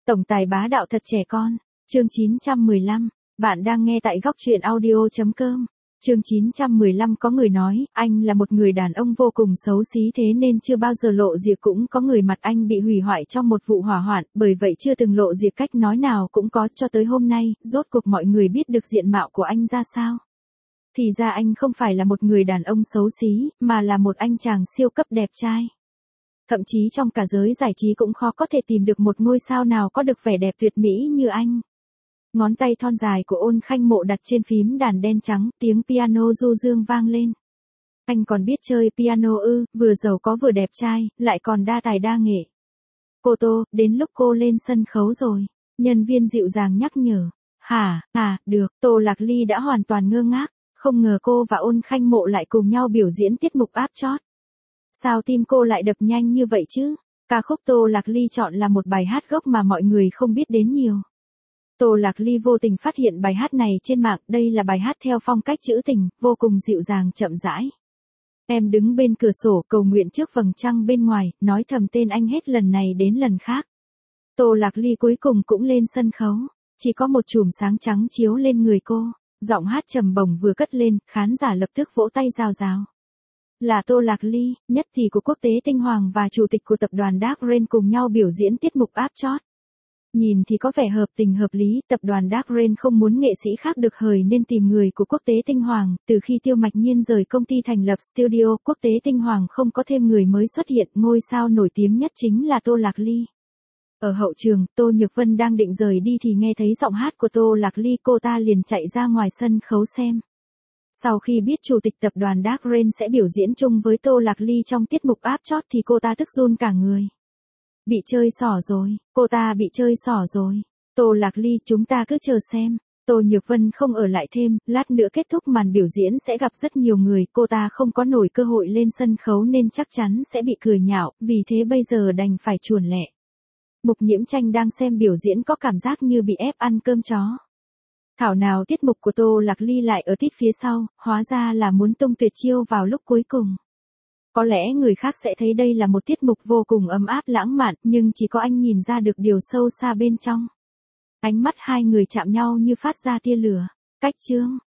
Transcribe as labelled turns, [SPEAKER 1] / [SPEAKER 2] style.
[SPEAKER 1] Tổng tài bá đạo thật trẻ con. Chương 915. Bạn đang nghe tại góc truyện audio.com. Chương 915 có người nói, anh là một người đàn ông vô cùng xấu xí thế nên chưa bao giờ lộ diện, cũng có người mặt anh bị hủy hoại trong một vụ hỏa hoạn, bởi vậy chưa từng lộ diện, cách nói nào cũng có, cho tới hôm nay, rốt cuộc mọi người biết được diện mạo của anh ra sao. Thì ra anh không phải là một người đàn ông xấu xí, mà là một anh chàng siêu cấp đẹp trai. Thậm chí trong cả giới giải trí cũng khó có thể tìm được một ngôi sao nào có được vẻ đẹp tuyệt mỹ như anh. Ngón tay thon dài của Ôn Khanh Mộ đặt trên phím đàn đen trắng, tiếng piano du dương vang lên. Anh còn biết chơi piano ư? Vừa giàu có vừa đẹp trai, lại còn đa tài đa nghệ. Cô Tô, đến lúc cô lên sân khấu rồi. Nhân viên dịu dàng nhắc nhở. Được, Tô Lạc Ly đã hoàn toàn ngơ ngác, không ngờ cô và Ôn Khanh Mộ lại cùng nhau biểu diễn tiết mục áp chót. Sao tim cô lại đập nhanh như vậy chứ? Ca khúc Tô Lạc Ly chọn là một bài hát gốc mà mọi người không biết đến nhiều. Tô Lạc Ly vô tình phát hiện bài hát này trên mạng, đây là bài hát theo phong cách trữ tình, vô cùng dịu dàng chậm rãi. Em đứng bên cửa sổ cầu nguyện trước vầng trăng bên ngoài, nói thầm tên anh hết lần này đến lần khác. Tô Lạc Ly cuối cùng cũng lên sân khấu, chỉ có một chùm sáng trắng chiếu lên người cô, giọng hát trầm bổng vừa cất lên, khán giả lập tức vỗ tay rào rào. Là Tô Lạc Ly, nhất thì của Quốc tế Tinh Hoàng và chủ tịch của tập đoàn Dark Rain cùng nhau biểu diễn tiết mục áp chót. Nhìn thì có vẻ hợp tình hợp lý, tập đoàn Dark Rain không muốn nghệ sĩ khác được hời nên tìm người của Quốc tế Tinh Hoàng. Từ khi Tiêu Mạch Nhiên rời công ty thành lập studio, Quốc tế Tinh Hoàng không có thêm người mới xuất hiện, ngôi sao nổi tiếng nhất chính là Tô Lạc Ly. Ở hậu trường, Tô Nhược Vân đang định rời đi thì nghe thấy giọng hát của Tô Lạc Ly, cô ta liền chạy ra ngoài sân khấu xem. Sau khi biết chủ tịch tập đoàn Dark Rain sẽ biểu diễn chung với Tô Lạc Ly trong tiết mục áp chót thì cô ta tức run cả người. Bị chơi xỏ rồi, cô ta bị chơi xỏ rồi. Tô Lạc Ly, chúng ta cứ chờ xem. Tô Nhược Vân không ở lại thêm, lát nữa kết thúc màn biểu diễn sẽ gặp rất nhiều người, cô ta không có nổi cơ hội lên sân khấu nên chắc chắn sẽ bị cười nhạo, vì thế bây giờ đành phải chuồn lẹ. Mục Nhiễm Tranh đang xem biểu diễn có cảm giác như bị ép ăn cơm chó. Thảo nào tiết mục của Tô Lạc Ly lại ở tít phía sau, hóa ra là muốn tung tuyệt chiêu vào lúc cuối cùng. Có lẽ người khác sẽ thấy đây là một tiết mục vô cùng ấm áp lãng mạn, nhưng chỉ có anh nhìn ra được điều sâu xa bên trong. Ánh mắt hai người chạm nhau như phát ra tia lửa. Cách chương.